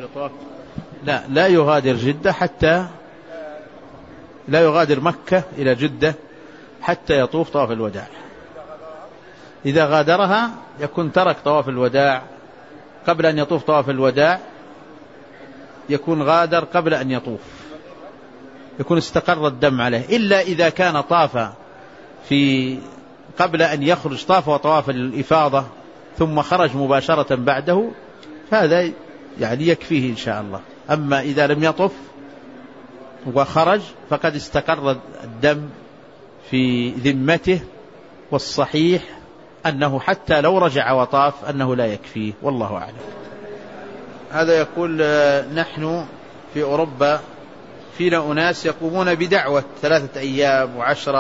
يطوف لا يغادر جدة حتى لا يغادر مكة إلى جدة حتى يطوف طواف الوداع. إذا غادرها يكون ترك طواف الوداع قبل أن يطوف طواف الوداع، يكون غادر قبل أن يطوف، يكون استقر الدم عليه. إلا إذا كان طاف في قبل أن يخرج طاف وطواف الإفاضة ثم خرج مباشرة بعده، فهذا يعني يكفيه إن شاء الله. أما إذا لم يطف وخرج فقد استقر الدم في ذمته، والصحيح أنه حتى لو رجع وطاف أنه لا يكفيه، والله أعلم. هذا يقول نحن في أوروبا فينا أناس يقومون بدعوة 3 أيام و10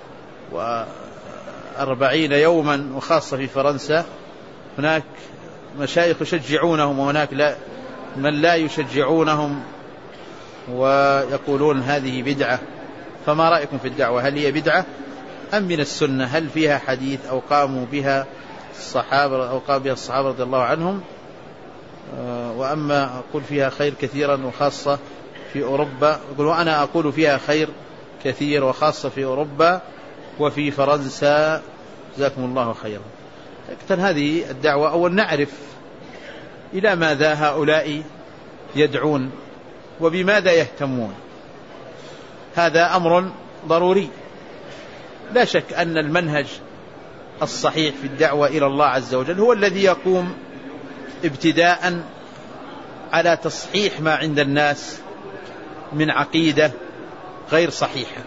و40 يوما، وخاصة في فرنسا هناك مشايخ يشجعونهم وهناك من لا يشجعونهم ويقولون هذه بدعة. فما رأيكم في الدعوة؟ هل هي بدعة أم من السنة؟ هل فيها حديث أو قاموا بها الصحابة رضي الله عنهم؟ وأما أقول فيها خير كثيرا وخاصة في أوروبا، وأنا أقول فيها خير كثير وخاصة في أوروبا وفي فرنسا، جزاكم الله خيرا. لكن هذه الدعوة أول نعرف إلى ماذا هؤلاء يدعون وبماذا يهتمون، هذا أمر ضروري. لا شك أن المنهج الصحيح في الدعوة إلى الله عز وجل هو الذي يقوم ابتداء على تصحيح ما عند الناس من عقيدة غير صحيحة،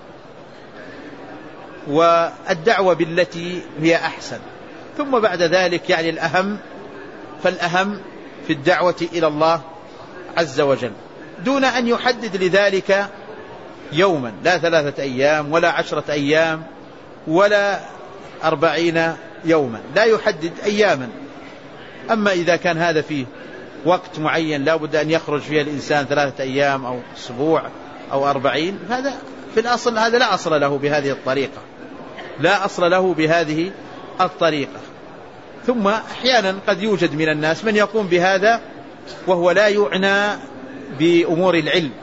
والدعوة بالتي هي أحسن، ثم بعد ذلك يعني الأهم في الدعوة إلى الله عز وجل، دون أن يحدد لذلك يوما، لا 3 أيام ولا 10 أيام ولا 40 يوما، لا يحدد أياما. أما إذا كان هذا فيه وقت معين لا بد أن يخرج فيه الإنسان 3 أيام أو أسبوع أو 40، هذا في الأصل هذا لا أصل له بهذه الطريقة، لا أصل له بهذه الطريقة. ثم أحيانا قد يوجد من الناس من يقوم بهذا وهو لا يعنى بأمور العلم،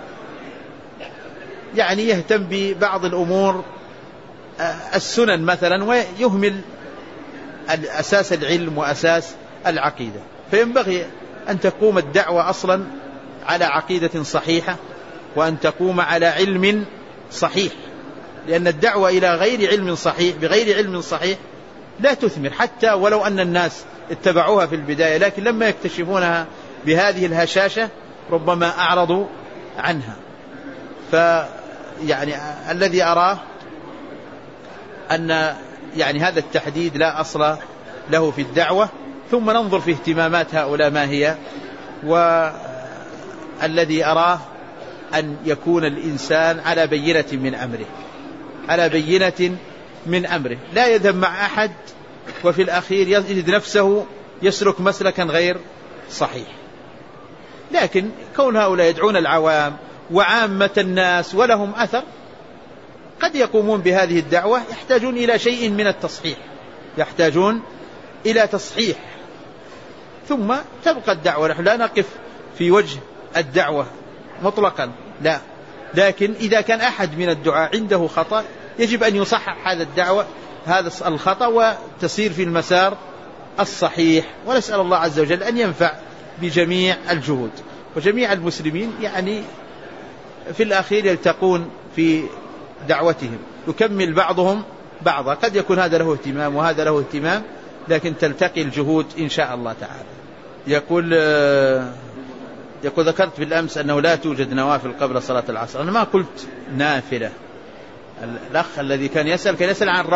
يعني يهتم ببعض الأمور السنن مثلا ويهمل أساس العلم وأساس العقيدة. فينبغي أن تقوم الدعوة أصلا على عقيدة صحيحة، وأن تقوم على علم صحيح، لأن الدعوة إلى غير علم صحيح بغير علم صحيح لا تثمر، حتى ولو أن الناس اتبعوها في البداية، لكن لما يكتشفونها بهذه الهشاشة ربما أعرضوا عنها. فيعني الذي أراه أن يعني هذا التحديد لا أصل له في الدعوة، ثم ننظر في اهتمامات هؤلاء ما هي، والذي أراه أن يكون الإنسان على بينة من أمره، على بينة من أمره، لا يذهب مع أحد وفي الأخير يجد نفسه يسلك مسلكا غير صحيح. لكن كون هؤلاء يدعون العوام وعامة الناس ولهم أثر قد يقومون بهذه الدعوة، يحتاجون إلى شيء من التصحيح، يحتاجون إلى تصحيح، ثم تبقى الدعوة. نحن لا نقف في وجه الدعوة مطلقا، لا، لكن إذا كان أحد من الدعاء عنده خطأ يجب أن يصحح هذا الدعوة هذا الخطأ وتصير في المسار الصحيح. ونسأل الله عز وجل أن ينفع بجميع الجهود، وجميع المسلمين يعني في الأخير يلتقون في دعوتهم، يكمل بعضهم بعضا، قد يكون هذا له اهتمام وهذا له اهتمام، لكن تلتقي الجهود إن شاء الله تعالى. يقول ذكرت بالأمس أنه لا توجد نوافل قبل صلاة العصر. أنا ما قلت نافلة، الأخ الذي كان يسأل عن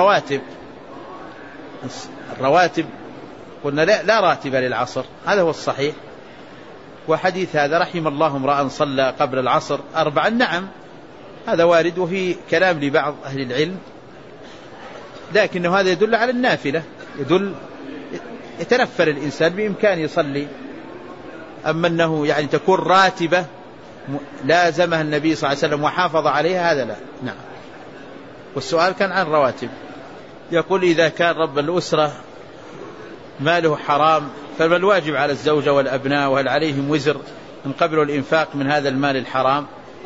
الرواتب قلنا لا راتب للعصر، هذا هو الصحيح. وحديث هذا رحم الله امرأ صلى قبل العصر 4، نعم هذا وارد، وفي كلام لبعض أهل العلم، لكنه هذا يدل على النافلة، يتنفل الإنسان بإمكان يصلي. أما أنه يعني تكون راتبة لازمها النبي صلى الله عليه وسلم وحافظ عليها، هذا لا. نعم. والسؤال كان عن رواتب. يقول إذا كان رب الأسرة ماله حرام، فما الواجب على الزوجة والأبناء؟ وهل عليهم وزر من قبل الإنفاق من هذا المال الحرام؟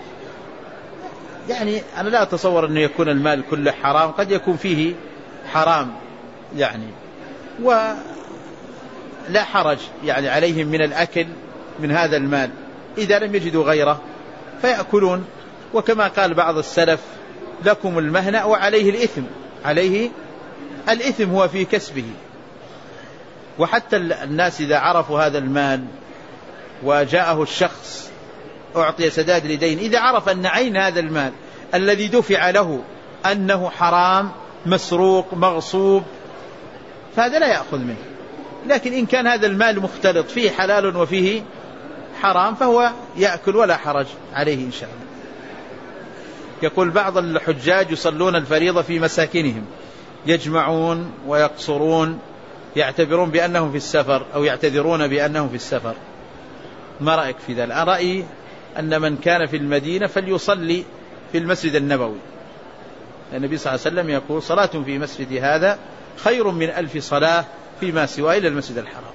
يعني أنا لا أتصور أنه يكون المال كله حرام، قد يكون فيه حرام يعني، ولا حرج يعني عليهم من الأكل من هذا المال إذا لم يجدوا غيره فيأكلون. وكما قال بعض السلف: لكم المهنة وعليه الإثم، عليه الإثم هو في كسبه. وحتى الناس إذا عرفوا هذا المال وجاءه الشخص أعطي سداد لدين، إذا عرف أن عين هذا المال الذي دفع له أنه حرام مسروق مغصوب فهذا لا يأخذ منه. لكن إن كان هذا المال مختلط فيه حلال وفيه حرام فهو يأكل ولا حرج عليه إن شاء الله. يقول: بعض الحجاج يصلون الفريضة في مساكنهم، يجمعون ويقصرون، يعتبرون بأنهم في السفر أو يعتذرون بأنهم في السفر، ما رأيك في ذلك؟ رأيي أن من كان في المدينة فليصلي في المسجد النبوي. النبي صلى الله عليه وسلم يقول: صلاة في مسجد هذا خير من 1000 صلاة فيما سواه إلى المسجد الحرام.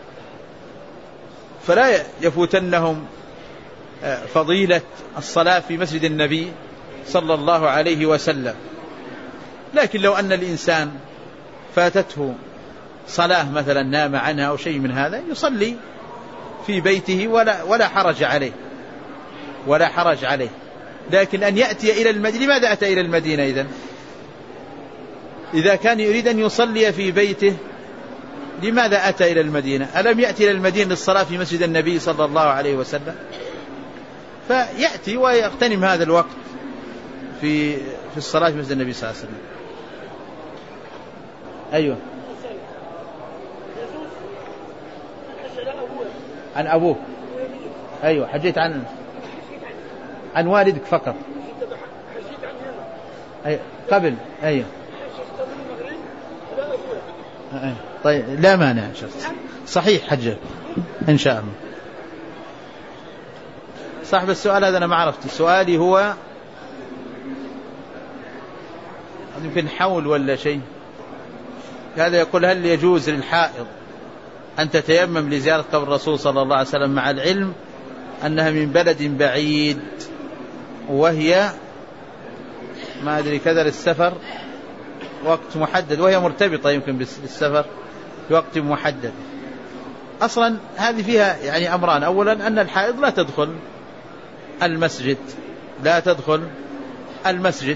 فلا يفوتنهم فضيلة الصلاة في مسجد النبي صلى الله عليه وسلم. لكن لو أن الإنسان فاتته صلاة مثلا نام عنها أو شيء من هذا يصلي في بيته ولا حرج عليه، ولا حرج عليه. لكن أن يأتي إلى المدينة، لماذا أتى إلى المدينة إذا كان يريد أن يصلي في بيته؟ لماذا أتى إلى المدينة؟ ألم يأتي إلى المدينة للصلاة في مسجد النبي صلى الله عليه وسلم؟ فيأتي ويغتنم هذا الوقت في الصلاة في مسجد النبي صلى الله عليه وسلم. أيوه. عن أبوه. أيوه. حجيت عن والدك فقط. أيوه. قبل. أيوه. طيب لا مانع صحيح حجة إن شاء الله. صاحب السؤال هذا أنا ما عرفت. سؤالي هو يمكن حول ولا شيء. هذا يقول: هل يجوز للحائض أن تتيمم لزيارة قبر الرسول صلى الله عليه وسلم مع العلم أنها من بلد بعيد وهي ما أدري كذا للسفر وقت محدد، وهي مرتبطة يمكن بالسفر في وقت محدد؟ أصلا هذه فيها يعني أمران: أولا أن الحائض لا تدخل المسجد،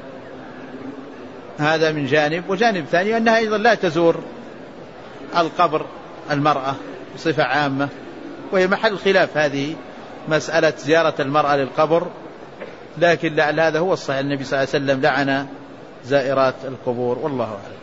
هذا من جانب. وجانب ثاني أنها أيضا لا تزور القبر المرأة بصفة عامة، وهي محل خلاف هذه مسألة زيارة المرأة للقبر. لكن لعل هذا هو الصحيح، النبي صلى الله عليه وسلم لعن زائرات القبور والله أعلم.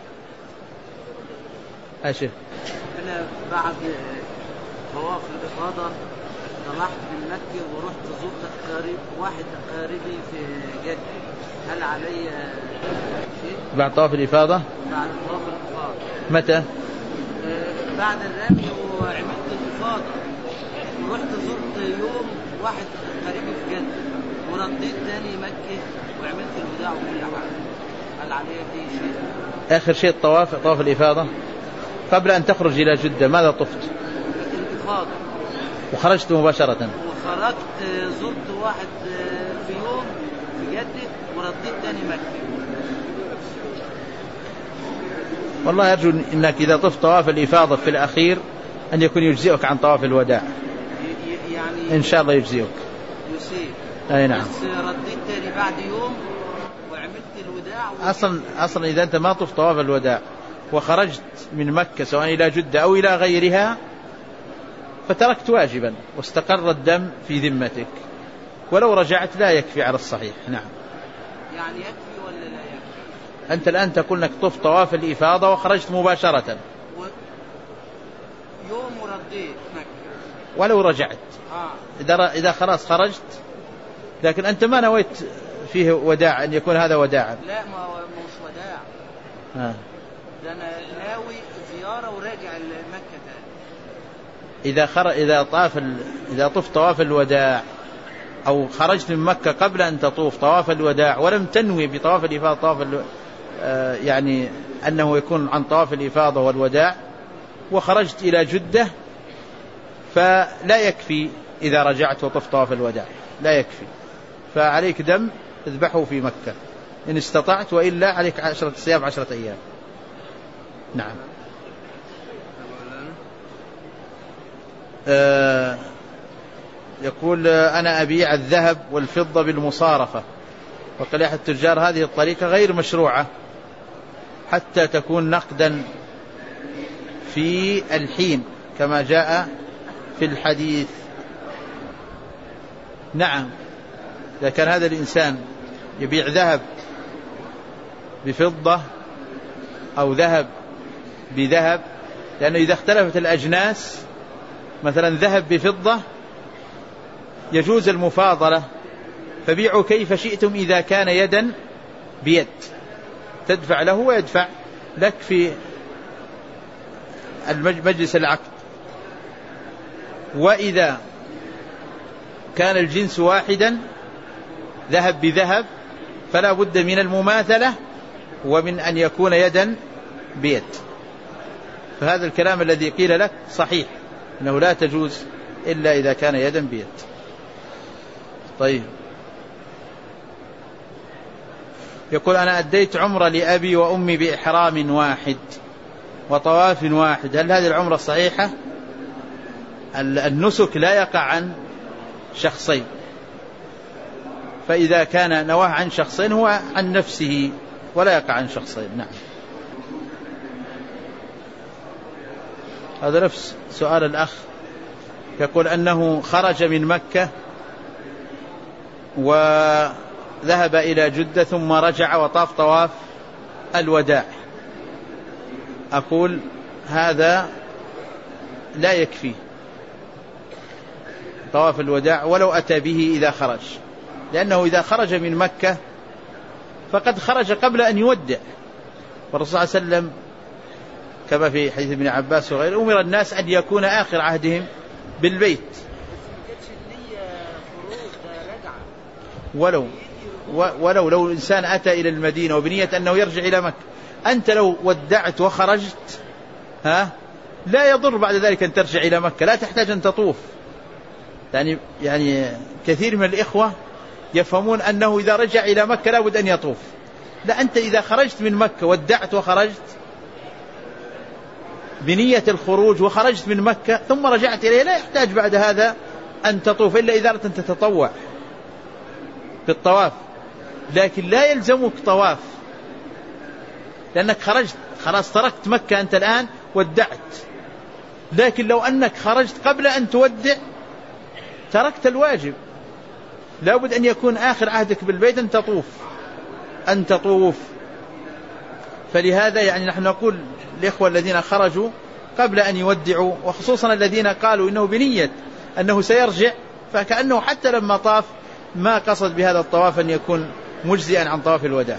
أشهد أنا بعد طواف الإفاضة طلعت من مكة ورحت زرت واحد قريبي في جدة، هل علي شيء؟ بعد طواف الإفاضة؟ بعد طواف الإفاضة. متى؟ بعد الرمي وعملت الإفاضة ورحت زرت يوم واحد قريبي في جدة ورديت تاني مكة وعملت الوداع وكل حاجة، هل علي في شيء؟ آخر شيء طواف الإفاضة قبل أن تخرج إلى جدة ماذا طفت؟ الإفاضة. وخرجت مباشرة؟ وخرجت زرت واحد في يوم في جدة ورديت تاني مكة. والله أرجو أنك إذا طفت طواف الإفاضة في الأخير أن يكون يجزئك عن طواف الوداع، يعني إن شاء الله يجزئك. أي نعم. بس رديت تاني بعد يوم وعملت الوداع أصلا إذا أنت ما طفت طواف الوداع وخرجت من مكة سواء إلى جدة أو إلى غيرها فتركت واجبا واستقر الدم في ذمتك، ولو رجعت لا يكفي على الصحيح. نعم. يعني يكفي ولا لا يكفي؟ أنت الآن تقول أنك طفت طواف الإفاضة وخرجت مباشرة يوم ورديت مكة ولو رجعت إذا خلاص خرجت، لكن أنت ما نويت فيه وداع أن يكون هذا وداعا. لا ما مش وداع. ده أنا ناوي زيارة وراجع لمكة تاني. إذا طفت طواف الوداع أو خرجت من مكة قبل أن تطوف طواف الوداع ولم تنوي بطواف الإفاضة يعني أنه يكون عن طواف الإفاضة والوداع، وخرجت إلى جدة فلا يكفي إذا رجعت وطفت طواف الوداع، لا يكفي، فعليك دم اذبحه في مكة إن استطعت، وإلا عليك 10 صيام 10 أيام. نعم. يقول أنا أبيع الذهب والفضة بالمصارفة، وقال أحد التجار هذه الطريقة غير مشروعة حتى تكون نقدا في الحين كما جاء في الحديث. نعم، إذا كان هذا الإنسان يبيع ذهب بفضة أو ذهب بذهب، لأنه إذا اختلفت الأجناس مثلا ذهب بفضة يجوز المفاضلة، فبيعوا كيف شئتم إذا كان يدا بيد، تدفع له ويدفع لك في مجلس العقد. وإذا كان الجنس واحدا ذهب بذهب فلا بد من المماثلة ومن أن يكون يدا بيد. فهذا الكلام الذي قيل لك صحيح أنه لا تجوز إلا إذا كان يدا بيد. طيب، يقول أنا أديت عمرة لأبي وأمي بإحرام واحد وطواف واحد، هل هذه العمرة صحيحة؟ النسك لا يقع عن شخصين، فإذا كان نواه عن شخصين هو عن نفسه ولا يقع عن شخصين. نعم. هذا نفس سؤال الأخ، يقول أنه خرج من مكة وذهب إلى جدة ثم رجع وطاف طواف الوداع. أقول هذا لا يكفي طواف الوداع ولو أتى به إذا خرج، لأنه إذا خرج من مكة فقد خرج قبل أن يودع، والرسول صلى الله عليه وسلم كما في حديث ابن عباس وغيره أمر الناس أن يكون آخر عهدهم بالبيت، ولو الإنسان أتى إلى المدينة وبنية أنه يرجع إلى مكة، أنت لو ودعت وخرجت لا يضر بعد ذلك أن ترجع إلى مكة، لا تحتاج أن تطوف. يعني كثير من الإخوة يفهمون أنه إذا رجع إلى مكة لا بد أن يطوف، لا، أنت إذا خرجت من مكة ودعت وخرجت بنية الخروج وخرجت من مكة ثم رجعت إليه لا يحتاج بعد هذا أن تطوف إلا إذا أردت أن تتطوع بالطواف، لكن لا يلزمك طواف لأنك خرجت خلاص، تركت مكة أنت الآن ودعت. لكن لو أنك خرجت قبل أن تودع تركت الواجب، لا بد أن يكون آخر عهدك بالبيت أن تطوف. فلهذا يعني نحن نقول الإخوة الذين خرجوا قبل أن يودعوا، وخصوصا الذين قالوا إنه بنية أنه سيرجع، فكأنه حتى لما طاف ما قصد بهذا الطواف أن يكون مجزئا عن طواف الوداع.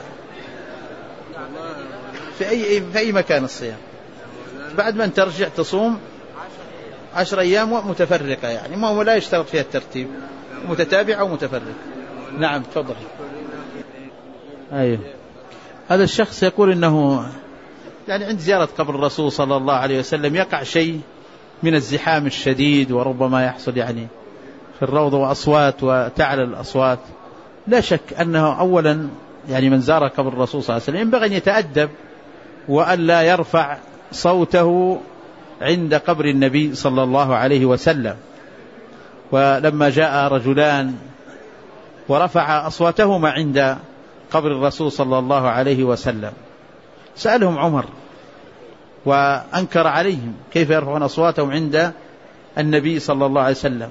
في أي مكان الصيام بعد ما ترجع تصوم 10 أيام متفرقة، يعني ما هو لا يشترط فيها الترتيب، متتابع أو متفرق. نعم تفضل. أيوه، هذا الشخص يقول إنه يعني عند زيارة قبر الرسول صلى الله عليه وسلم يقع شيء من الزحام الشديد، وربما يحصل يعني في الروضة وأصوات وتعلى الأصوات. لا شك أنه أولا يعني من زار قبر الرسول صلى الله عليه وسلم ينبغي أن يتأدب وأن لا يرفع صوته عند قبر النبي صلى الله عليه وسلم. ولما جاء رجلان ورفع أصواتهما عند قبر الرسول صلى الله عليه وسلم سألهم عمر وأنكر عليهم كيف يرفعون أصواتهم عند النبي صلى الله عليه وسلم.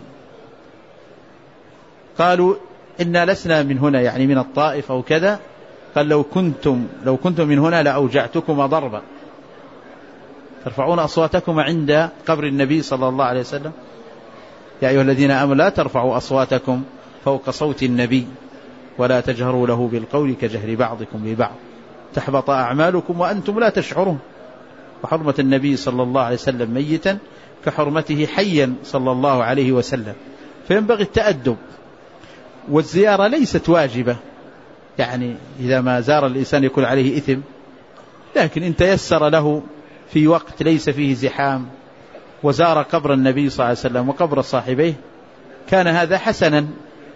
قالوا إنا لسنا من هنا، يعني من الطائف أو كذا. قال لو كنتم من هنا لأوجعتكم ضربا، ترفعون أصواتكم عند قبر النبي صلى الله عليه وسلم. يا أيها الذين آمنوا لا ترفعوا أصواتكم فوق صوت النبي ولا تجهروا له بالقول كجهر بعضكم لبعض تحبط أعمالكم وأنتم لا تشعرون. وحرمة النبي صلى الله عليه وسلم ميتا كحرمته حيا صلى الله عليه وسلم. فينبغي التأدب. والزيارة ليست واجبة، يعني إذا ما زار الإنسان يكون عليه إثم، لكن إن تيسر له في وقت ليس فيه زحام وزار قبر النبي صلى الله عليه وسلم وقبر صاحبيه كان هذا حسنا،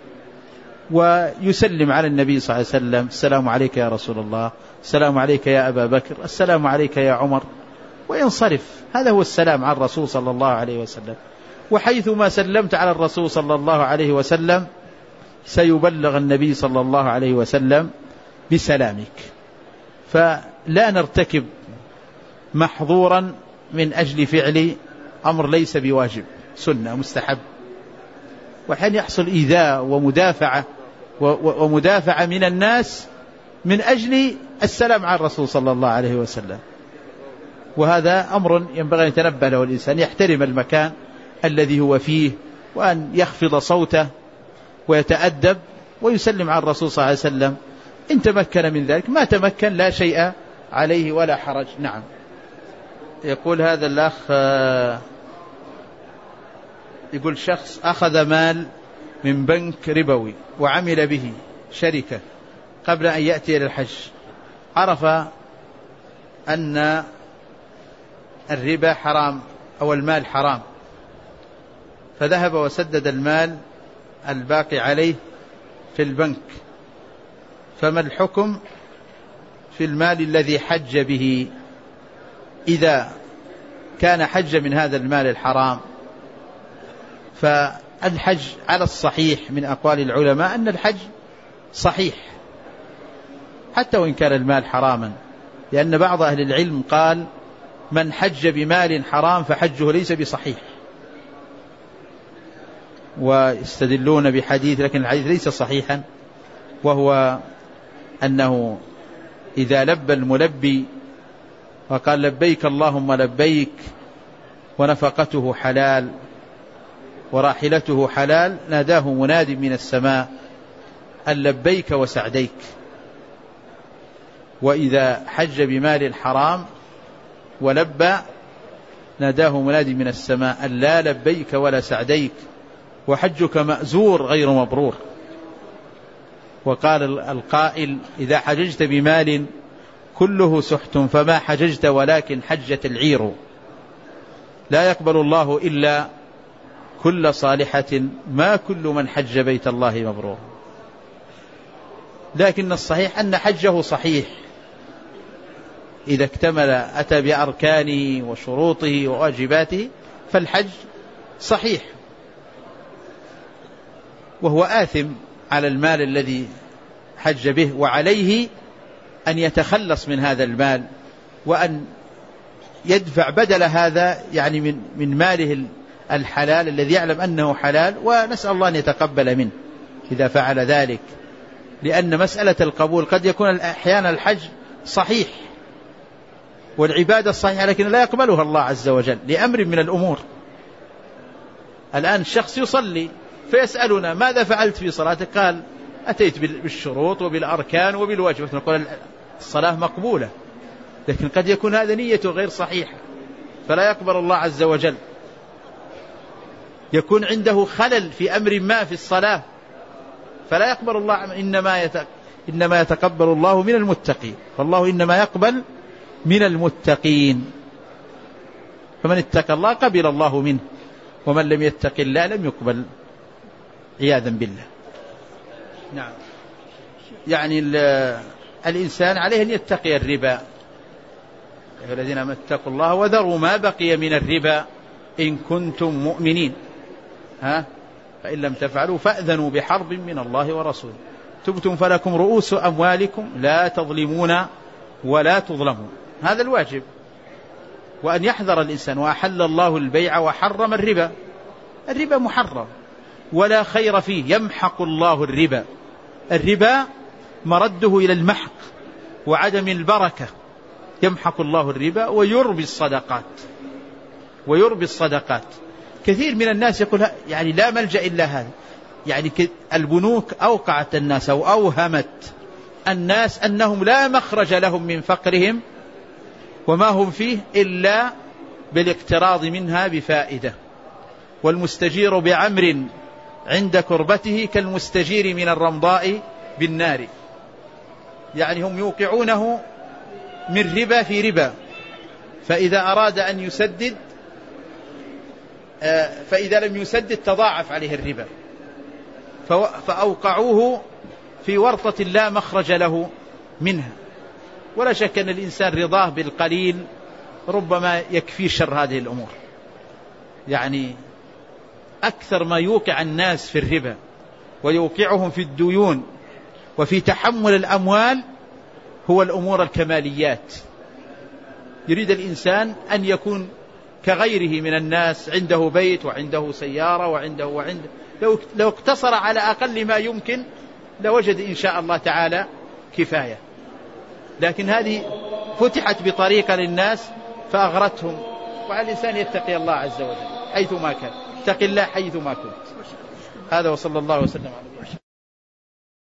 ويسلم على النبي صلى الله عليه وسلم: السلام عليك يا رسول الله، السلام عليك يا أبا بكر، السلام عليك يا عمر، وينصرف. هذا هو السلام على الرسول صلى الله عليه وسلم. وحيثما سلمت على الرسول صلى الله عليه وسلم سيبلغ النبي صلى الله عليه وسلم بسلامك. فلا نرتكب محظورا من أجل فعل أمر ليس بواجب، سنة مستحب. وحين يحصل إيذاء ومدافعة من الناس من أجل السلام على الرسول صلى الله عليه وسلم، وهذا أمر ينبغي أن يتنبه له الإنسان، يحترم المكان الذي هو فيه، وأن يخفض صوته ويتأدب ويسلم على الرسول صلى الله عليه وسلم. إن تمكن من ذلك، ما تمكن لا شيء عليه ولا حرج. نعم. يقول هذا الأخ، يقول شخص أخذ مال من بنك ربوي وعمل به شركة قبل أن يأتي إلى الحج، عرف أن الربا حرام أو المال حرام، فذهب وسدد المال الباقي عليه في البنك، فما الحكم في المال الذي حج به إذا كان حج من هذا المال الحرام؟ فالحج على الصحيح من أقوال العلماء أن الحج صحيح حتى وإن كان المال حراما، لأن بعض أهل العلم قال: من حج بمال حرام فحجه ليس بصحيح، ويستدلون بحديث، لكن الحديث ليس صحيحا، وهو أنه إذا لبى الملبي وقال: لبيك اللهم لبيك، ونفقته حلال وراحلته حلال، ناداه مناد من السماء أن لبيك وسعديك. وإذا حج بمال حرام ولبى ناداه مناد من السماء أن لا لبيك ولا سعديك، وحجك مأزور غير مبرور. وقال القائل: إذا حججت بمال كله سحت فما حججت ولكن حجت العير. لا يقبل الله إلا كل صالحة، ما كل من حج بيت الله مبرور. لكن الصحيح أن حجه صحيح إذا اكتمل، أتى بأركانه وشروطه وواجباته، فالحج صحيح، وهو آثم على المال الذي حج به، وعليه أن يتخلص من هذا المال وأن يدفع بدل هذا، يعني من ماله الحلال الذي يعلم أنه حلال، ونسأل الله أن يتقبل منه إذا فعل ذلك. لأن مسألة القبول قد يكون أحيانا الحج صحيح والعبادة صحيحة لكن لا يقبلها الله عز وجل لأمر من الأمور. الآن الشخص يصلي فيسألنا: ماذا فعلت في صلاتك؟ قال: أتيت بالشروط وبالأركان وبالواجبات. نقول الصلاة مقبولة، لكن قد يكون هذا نيته غير صحيحة فلا يقبل الله عز وجل. يكون عنده خلل في أمر ما في الصلاة فلا يقبل الله، إنما يتقبل الله من المتقين، فالله إنما يقبل من المتقين. فمن اتقى الله قبل الله منه، ومن لم يتق الله لم يقبل عياذا بالله. نعم. يعني الإنسان عليه أن يتقي الربا. الذين اتقوا الله وذروا ما بقي من الربا إن كنتم مؤمنين، فإن لم تفعلوا فأذنوا بحرب من الله ورسوله. تبتم فلكم رؤوس أموالكم لا تظلمون ولا تظلمون. هذا الواجب، وأن يحذر الإنسان. وأحل الله البيع وحرم الربا. الربا محرم ولا خير فيه، يمحق الله الربا. الربا مرده إلى المحق وعدم البركة. يمحق الله الربا ويربي الصدقات. كثير من الناس يقول يعني لا ملجأ إلا هذا. يعني البنوك أوقعت الناس أو أوهمت الناس أنهم لا مخرج لهم من فقرهم وما هم فيه إلا بالاقتراض منها بفائدة. والمستجير بعمر عند كربته كالمستجير من الرمضاء بالنار. يعني هم يوقعونه من ربا في ربا، فإذا أراد أن يسدد فإذا لم يسدد تضاعف عليه الربا، فأوقعوه في ورطة لا مخرج له منها. ولا شك أن الإنسان رضاه بالقليل ربما يكفي شر هذه الأمور. يعني أكثر ما يوقع الناس في الربا ويوقعهم في الديون وفي تحمل الأموال هو الأمور الكماليات. يريد الإنسان أن يكون كغيره من الناس، عنده بيت وعنده سيارة وعنده لو اقتصر على أقل ما يمكن لوجد إن شاء الله تعالى كفاية. لكن هذه فتحت بطريقة للناس فأغرتهم. وعلى الإنسان يتقي الله عز وجل حيثما كان، اتق الله حيثما كنت. هذا وصلى الله وسلم على